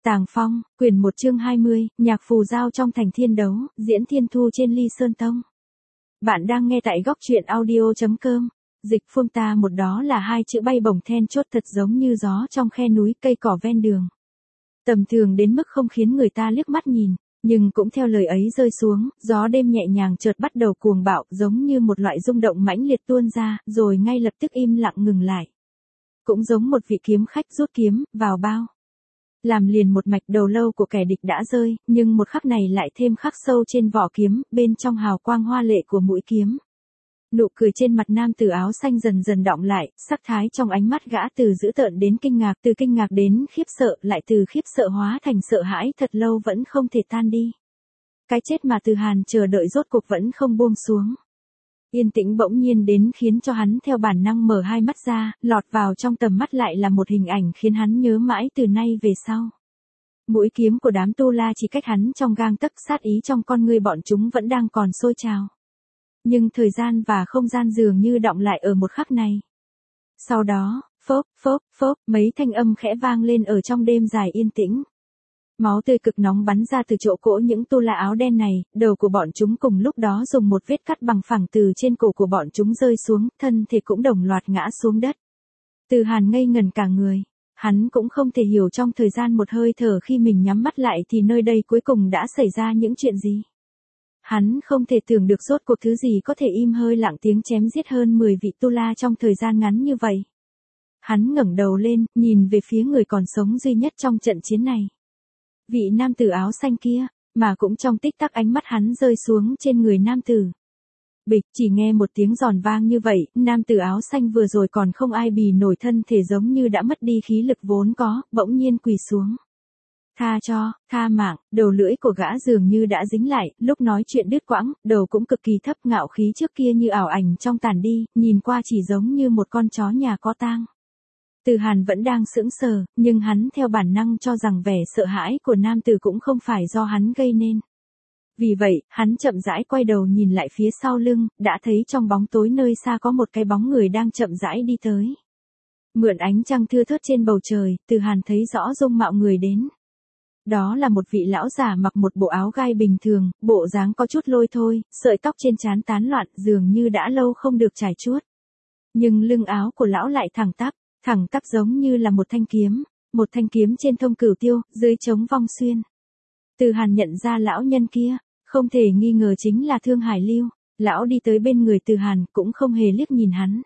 Tàng Phong, quyển 1 chương 20, nhạc phù giao trong thành thiên đấu, diễn thiên thu trên ly sơn tông. Bạn đang nghe tại góc truyện audio.com. Dịch phun ta một đó là hai chữ bay bổng then chốt thật giống như gió trong khe núi cây cỏ ven đường. Tầm thường đến mức không khiến người ta liếc mắt nhìn, nhưng cũng theo lời ấy rơi xuống, gió đêm nhẹ nhàng chợt bắt đầu cuồng bạo giống như một loại rung động mãnh liệt tuôn ra, rồi ngay lập tức im lặng ngừng lại. Cũng giống một vị kiếm khách rút kiếm, vào bao. Làm liền một mạch đầu lâu của kẻ địch đã rơi, nhưng một khắc này lại thêm khắc sâu trên vỏ kiếm, bên trong hào quang hoa lệ của mũi kiếm. Nụ cười trên mặt nam tử áo xanh dần dần đọng lại, sắc thái trong ánh mắt gã từ dữ tợn đến kinh ngạc, từ kinh ngạc đến khiếp sợ, lại từ khiếp sợ hóa thành sợ hãi thật lâu vẫn không thể tan đi. Cái chết mà Từ Hàn chờ đợi rốt cuộc vẫn không buông xuống. Yên tĩnh bỗng nhiên đến khiến cho hắn theo bản năng mở hai mắt ra, lọt vào trong tầm mắt lại là một hình ảnh khiến hắn nhớ mãi từ nay về sau. Mũi kiếm của đám tu la chỉ cách hắn trong gang tấc, sát ý trong con ngươi bọn chúng vẫn đang còn sôi trào. Nhưng thời gian và không gian dường như đọng lại ở một khắc này. Sau đó, phốp, mấy thanh âm khẽ vang lên ở trong đêm dài yên tĩnh. Máu tươi cực nóng bắn ra từ chỗ cỗ những tu la áo đen này, đầu của bọn chúng cùng lúc đó dùng một vết cắt bằng phẳng từ trên cổ của bọn chúng rơi xuống, thân thể cũng đồng loạt ngã xuống đất. Từ Hàn ngây ngần cả người, hắn cũng không thể hiểu trong thời gian một hơi thở khi mình nhắm mắt lại thì nơi đây cuối cùng đã xảy ra những chuyện gì. Hắn không thể tưởng được rốt cuộc thứ gì có thể im hơi lặng tiếng chém giết hơn 10 vị tu la trong thời gian ngắn như vậy. Hắn ngẩng đầu lên, nhìn về phía người còn sống duy nhất trong trận chiến này. Vị nam tử áo xanh kia, mà cũng trong tích tắc ánh mắt hắn rơi xuống trên người nam tử. Bịch, chỉ nghe một tiếng giòn vang như vậy, nam tử áo xanh vừa rồi còn không ai bì nổi, thân thể giống như đã mất đi khí lực vốn có, bỗng nhiên quỳ xuống. Tha mạng, đầu lưỡi của gã dường như đã dính lại, lúc nói chuyện đứt quãng, đầu cũng cực kỳ thấp, ngạo khí trước kia như ảo ảnh trong tàn đi, nhìn qua chỉ giống như một con chó nhà có tang. Từ Hàn vẫn đang sững sờ, nhưng hắn theo bản năng cho rằng vẻ sợ hãi của nam tử cũng không phải do hắn gây nên. Vì vậy, hắn chậm rãi quay đầu nhìn lại phía sau lưng, đã thấy trong bóng tối nơi xa có một cái bóng người đang chậm rãi đi tới. Mượn ánh trăng thưa thớt trên bầu trời, Từ Hàn thấy rõ dung mạo người đến. Đó là một vị lão già mặc một bộ áo gai bình thường, bộ dáng có chút lôi thôi, sợi tóc trên trán tán loạn dường như đã lâu không được trải chuốt. Nhưng lưng áo của lão lại thẳng tắp giống như là một thanh kiếm trên thông cửu tiêu, dưới trống vong xuyên. Từ Hàn nhận ra lão nhân kia, không thể nghi ngờ chính là Thương Hải Lưu. Lão đi tới bên người Từ Hàn cũng không hề liếc nhìn hắn.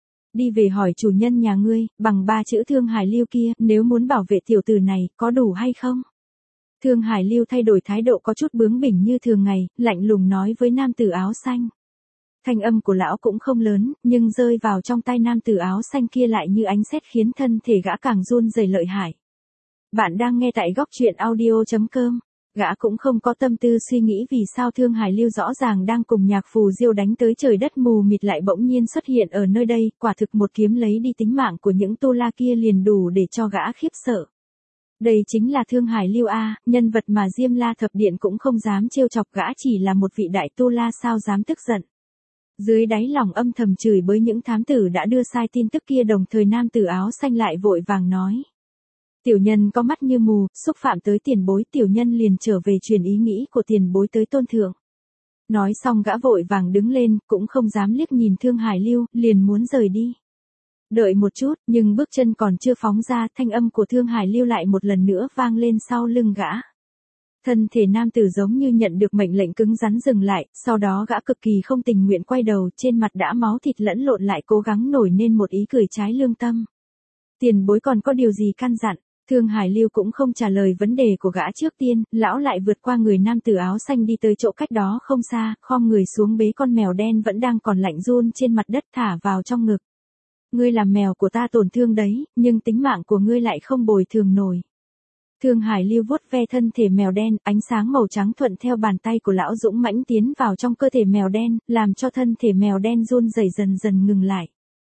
Đi về hỏi chủ nhân nhà ngươi, bằng 3 chữ Thương Hải Lưu kia, nếu muốn bảo vệ tiểu tử này, có đủ hay không? Thương Hải Lưu thay đổi thái độ có chút bướng bỉnh như thường ngày, lạnh lùng nói với nam tử áo xanh. Thanh âm của lão cũng không lớn, nhưng rơi vào trong tay nam tử áo xanh kia lại như ánh sét khiến thân thể gã càng run rẩy lợi hại. Bạn đang nghe tại góc truyện audio.com. Gã cũng không có tâm tư suy nghĩ vì sao Thương Hải Lưu rõ ràng đang cùng nhạc phù diêu đánh tới trời đất mù mịt lại bỗng nhiên xuất hiện ở nơi đây, quả thực một kiếm lấy đi tính mạng của những tu la kia liền đủ để cho gã khiếp sợ. Đây chính là Thương Hải Lưu A, nhân vật mà Diêm La Thập Điện cũng không dám trêu chọc, gã chỉ là một vị đại tu la sao dám tức giận. Dưới đáy lòng âm thầm chửi bới những thám tử đã đưa sai tin tức kia, đồng thời nam tử áo xanh lại vội vàng nói. Tiểu nhân có mắt như mù, xúc phạm tới tiền bối, tiểu nhân liền trở về truyền ý nghĩ của tiền bối tới tôn thượng. Nói xong gã vội vàng đứng lên, cũng không dám liếc nhìn Thương Hải Lưu, liền muốn rời đi. Đợi một chút, nhưng bước chân còn chưa phóng ra, thanh âm của Thương Hải Lưu lại một lần nữa vang lên sau lưng gã. Thân thể nam tử giống như nhận được mệnh lệnh cứng rắn dừng lại, sau đó gã cực kỳ không tình nguyện quay đầu, trên mặt đã máu thịt lẫn lộn lại cố gắng nổi lên một ý cười trái lương tâm. Tiền bối còn có điều gì căn dặn? Thương Hải Lưu cũng không trả lời vấn đề của gã trước tiên, lão lại vượt qua người nam tử áo xanh đi tới chỗ cách đó không xa, khom người xuống bế con mèo đen vẫn đang còn lạnh run trên mặt đất thả vào trong ngực. Ngươi làm mèo của ta tổn thương đấy, nhưng tính mạng của ngươi lại không bồi thường nổi. Thương Hải Lưu vuốt ve thân thể mèo đen, ánh sáng màu trắng thuận theo bàn tay của lão dũng mãnh tiến vào trong cơ thể mèo đen, làm cho thân thể mèo đen run rẩy dần dần ngừng lại.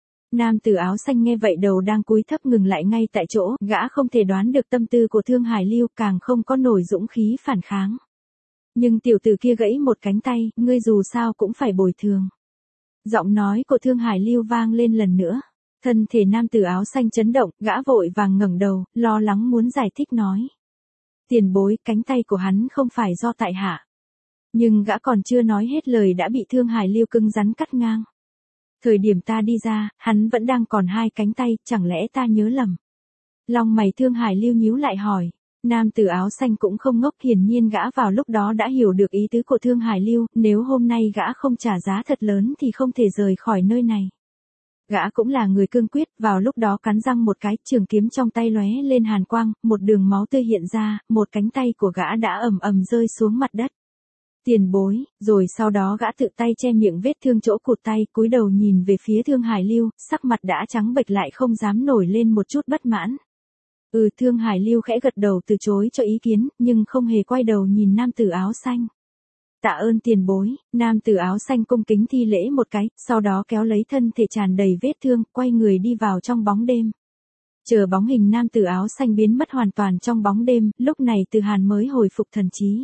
Nam tử áo xanh nghe vậy đầu đang cúi thấp ngừng lại ngay tại chỗ, gã không thể đoán được tâm tư của Thương Hải Lưu, càng không có nổi dũng khí phản kháng. Nhưng tiểu tử kia gãy một cánh tay, ngươi dù sao cũng phải bồi thường. Giọng nói của Thương Hải Lưu vang lên lần nữa. Thân thể nam tử áo xanh chấn động, gã vội vàng ngẩng đầu, lo lắng muốn giải thích nói. Tiền bối, cánh tay của hắn không phải do tại hạ. Nhưng gã còn chưa nói hết lời đã bị Thương Hải Lưu cứng rắn cắt ngang. Thời điểm ta đi ra, hắn vẫn đang còn hai cánh tay, chẳng lẽ ta nhớ lầm? Long mày Thương Hải Lưu nhíu lại hỏi. Nam tử áo xanh cũng không ngốc, hiển nhiên gã vào lúc đó đã hiểu được ý tứ của Thương Hải Lưu, nếu hôm nay gã không trả giá thật lớn thì không thể rời khỏi nơi này. Gã cũng là người cương quyết, vào lúc đó cắn răng một cái, trường kiếm trong tay lóe lên hàn quang, một đường máu tươi hiện ra, một cánh tay của gã đã ầm ầm rơi xuống mặt đất. Tiền bối, rồi sau đó gã tự tay che miệng vết thương chỗ cụt tay, cúi đầu nhìn về phía Thương Hải Lưu, sắc mặt đã trắng bệch lại không dám nổi lên một chút bất mãn. Thương Hải Lưu khẽ gật đầu từ chối cho ý kiến, nhưng không hề quay đầu nhìn nam tử áo xanh. Tạ ơn tiền bối, nam tử áo xanh cung kính thi lễ một cái, sau đó kéo lấy thân thể tràn đầy vết thương, quay người đi vào trong bóng đêm. Chờ bóng hình nam tử áo xanh biến mất hoàn toàn trong bóng đêm, lúc này Từ Hàn mới hồi phục thần trí.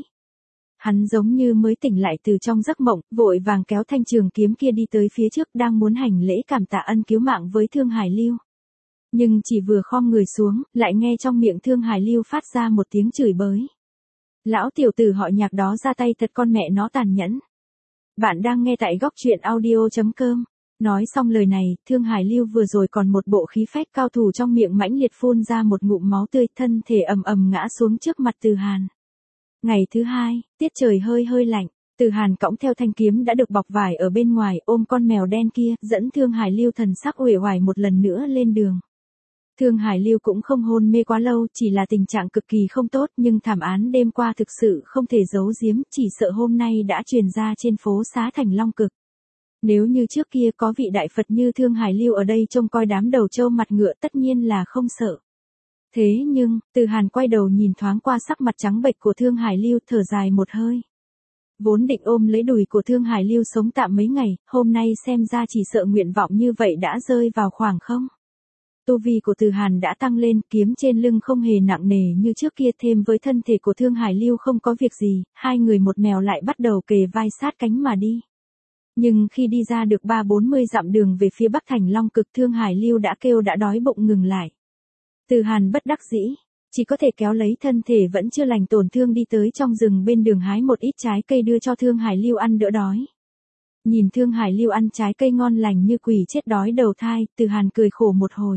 Hắn giống như mới tỉnh lại từ trong giấc mộng, vội vàng kéo thanh trường kiếm kia đi tới phía trước, đang muốn hành lễ cảm tạ ân cứu mạng với Thương Hải Lưu. Nhưng chỉ vừa khom người xuống, lại nghe trong miệng Thương Hải Lưu phát ra một tiếng chửi bới. Lão tiểu tử họ Nhạc đó ra tay thật con mẹ nó tàn nhẫn. Bạn đang nghe tại góc truyện audio.com. Nói xong lời này, Thương Hải Lưu vừa rồi còn một bộ khí phách cao thủ trong miệng mãnh liệt phun ra một ngụm máu tươi, thân thể ầm ầm ngã xuống trước mặt Từ Hàn. Ngày thứ hai, tiết trời hơi hơi lạnh, Từ Hàn cõng theo thanh kiếm đã được bọc vải ở bên ngoài, ôm con mèo đen kia, dẫn Thương Hải Lưu thần sắc uể oải một lần nữa lên đường. Thương Hải Lưu cũng không hôn mê quá lâu, chỉ là tình trạng cực kỳ không tốt, nhưng thảm án đêm qua thực sự không thể giấu giếm, chỉ sợ hôm nay đã truyền ra trên phố xá thành Long Cực. Nếu như trước kia có vị đại Phật như Thương Hải Lưu ở đây trông coi đám đầu trâu mặt ngựa tất nhiên là không sợ. Thế nhưng, Từ Hàn quay đầu nhìn thoáng qua sắc mặt trắng bệch của Thương Hải Lưu, thở dài một hơi. Vốn định ôm lấy đùi của Thương Hải Lưu sống tạm mấy ngày, hôm nay xem ra chỉ sợ nguyện vọng như vậy đã rơi vào khoảng không. Tu vi của Từ Hàn đã tăng lên, kiếm trên lưng không hề nặng nề như trước kia, thêm với thân thể của Thương Hải Lưu không có việc gì, hai người một mèo lại bắt đầu kề vai sát cánh mà đi. Nhưng khi đi ra được 30-40 dặm đường về phía bắc thành Long Cực, Thương Hải Lưu đã kêu đã đói bụng ngừng lại. Từ Hàn bất đắc dĩ, chỉ có thể kéo lấy thân thể vẫn chưa lành tổn thương đi tới trong rừng bên đường hái một ít trái cây đưa cho Thương Hải Lưu ăn đỡ đói. Nhìn Thương Hải Lưu ăn trái cây ngon lành như quỷ chết đói đầu thai, Từ Hàn cười khổ một hồi.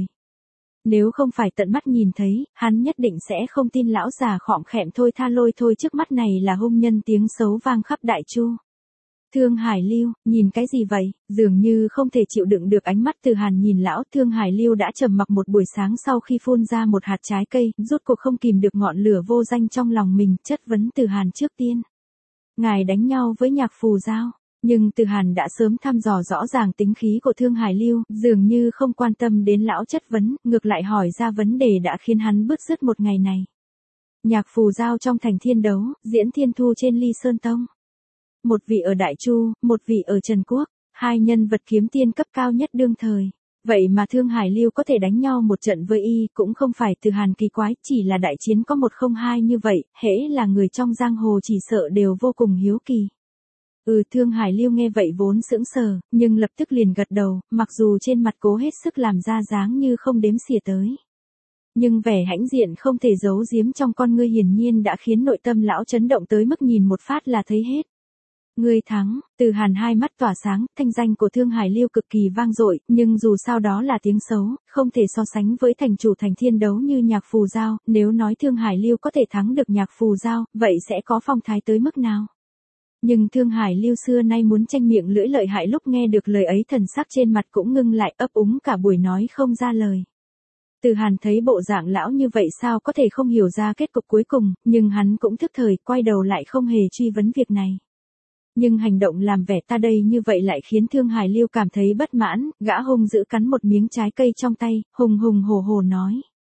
Nếu không phải tận mắt nhìn thấy, hắn nhất định sẽ không tin lão già khọm khẹm thôi tha lôi thôi trước mắt này là hung nhân tiếng xấu vang khắp Đại Chu. Thương Hải Lưu, nhìn cái gì vậy? Dường như không thể chịu đựng được ánh mắt Từ Hàn nhìn lão. Thương Hải Lưu đã trầm mặc một buổi sáng sau khi phun ra một hạt trái cây, rốt cuộc không kìm được ngọn lửa vô danh trong lòng mình, chất vấn Từ Hàn trước tiên. Ngài đánh nhau với Nhạc Phù Giao. Nhưng Từ Hàn đã sớm thăm dò rõ ràng tính khí của Thương Hải Lưu, dường như không quan tâm đến lão chất vấn, ngược lại hỏi ra vấn đề đã khiến hắn bứt rứt một ngày này. Nhạc Phù Giao trong thành thiên đấu, diễn thiên thu trên Ly Sơn Tông. Một vị ở Đại Chu, một vị ở Trần Quốc, hai nhân vật kiếm tiên cấp cao nhất đương thời. Vậy mà Thương Hải Lưu có thể đánh nhau một trận với y, cũng không phải Từ Hàn kỳ quái, chỉ là đại chiến có 1-0-2 như vậy, hễ là người trong giang hồ chỉ sợ đều vô cùng hiếu kỳ. Thương Hải Lưu nghe vậy vốn sững sờ, nhưng lập tức liền gật đầu, mặc dù trên mặt cố hết sức làm ra dáng như không đếm xỉa tới. Nhưng vẻ hãnh diện không thể giấu giếm trong con ngươi hiển nhiên đã khiến nội tâm lão chấn động tới mức nhìn một phát là thấy hết. Ngươi thắng, Từ Hàn hai mắt tỏa sáng, thanh danh của Thương Hải Lưu cực kỳ vang dội, nhưng dù sao đó là tiếng xấu, không thể so sánh với thành chủ thành thiên đấu như Nhạc Phù Giao, nếu nói Thương Hải Lưu có thể thắng được Nhạc Phù Giao, vậy sẽ có phong thái tới mức nào? Nhưng Thương Hải Lưu xưa nay muốn tranh miệng lưỡi lợi hại, lúc nghe được lời ấy thần sắc trên mặt cũng ngưng lại, ấp úng cả buổi nói không ra lời. Từ Hàn thấy bộ dạng lão như vậy sao có thể không hiểu ra kết cục cuối cùng, nhưng hắn cũng thức thời, quay đầu lại không hề truy vấn việc này. Nhưng hành động làm vẻ ta đây như vậy lại khiến Thương Hải Lưu cảm thấy bất mãn, gã hung dữ cắn một miếng trái cây trong tay, hùng hùng hổ hổ nói.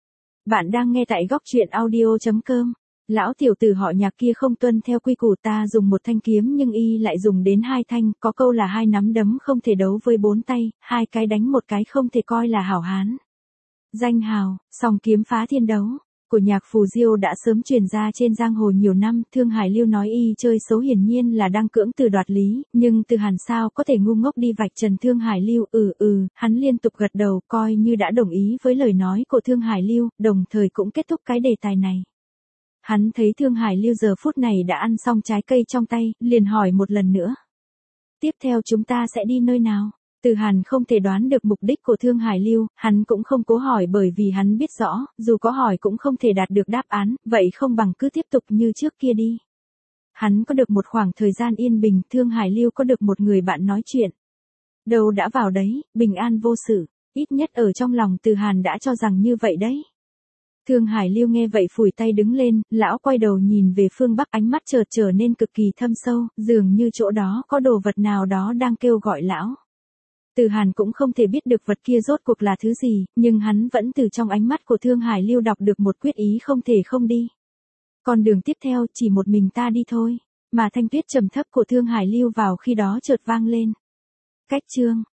Bạn đang nghe tại góc truyện audio.com. Lão tiểu tử họ Nhạc kia không tuân theo quy củ, ta dùng một thanh kiếm nhưng y lại dùng đến hai thanh, có câu là hai nắm đấm không thể đấu với bốn tay, hai cái đánh một cái không thể coi là hảo hán. Danh hào, song kiếm phá thiên đấu của Nhạc Phù Diêu đã sớm truyền ra trên giang hồ nhiều năm. Thương Hải Lưu nói y chơi xấu hiển nhiên là đang cưỡng từ đoạt lý, nhưng Từ Hàn sao có thể ngu ngốc đi vạch trần Thương Hải Lưu. Hắn liên tục gật đầu coi như đã đồng ý với lời nói của Thương Hải Lưu, đồng thời cũng kết thúc cái đề tài này. Hắn thấy Thương Hải Lưu giờ phút này đã ăn xong trái cây trong tay, liền hỏi một lần nữa. Tiếp theo chúng ta sẽ đi nơi nào? Từ Hàn không thể đoán được mục đích của Thương Hải Lưu, hắn cũng không cố hỏi bởi vì hắn biết rõ, dù có hỏi cũng không thể đạt được đáp án, vậy không bằng cứ tiếp tục như trước kia đi. Hắn có được một khoảng thời gian yên bình, Thương Hải Lưu có được một người bạn nói chuyện. Đâu đã vào đấy, bình an vô sự, ít nhất ở trong lòng Từ Hàn đã cho rằng như vậy đấy. Thương Hải Lưu nghe vậy phủi tay đứng lên, lão quay đầu nhìn về phương Bắc, ánh mắt chợt trở nên cực kỳ thâm sâu, dường như chỗ đó có đồ vật nào đó đang kêu gọi lão. Từ Hàn cũng không thể biết được vật kia rốt cuộc là thứ gì, nhưng hắn vẫn từ trong ánh mắt của Thương Hải Lưu đọc được một quyết ý không thể không đi. Con đường tiếp theo chỉ một mình ta đi thôi, mà thanh tuyết trầm thấp của Thương Hải Lưu vào khi đó chợt vang lên. Cách chương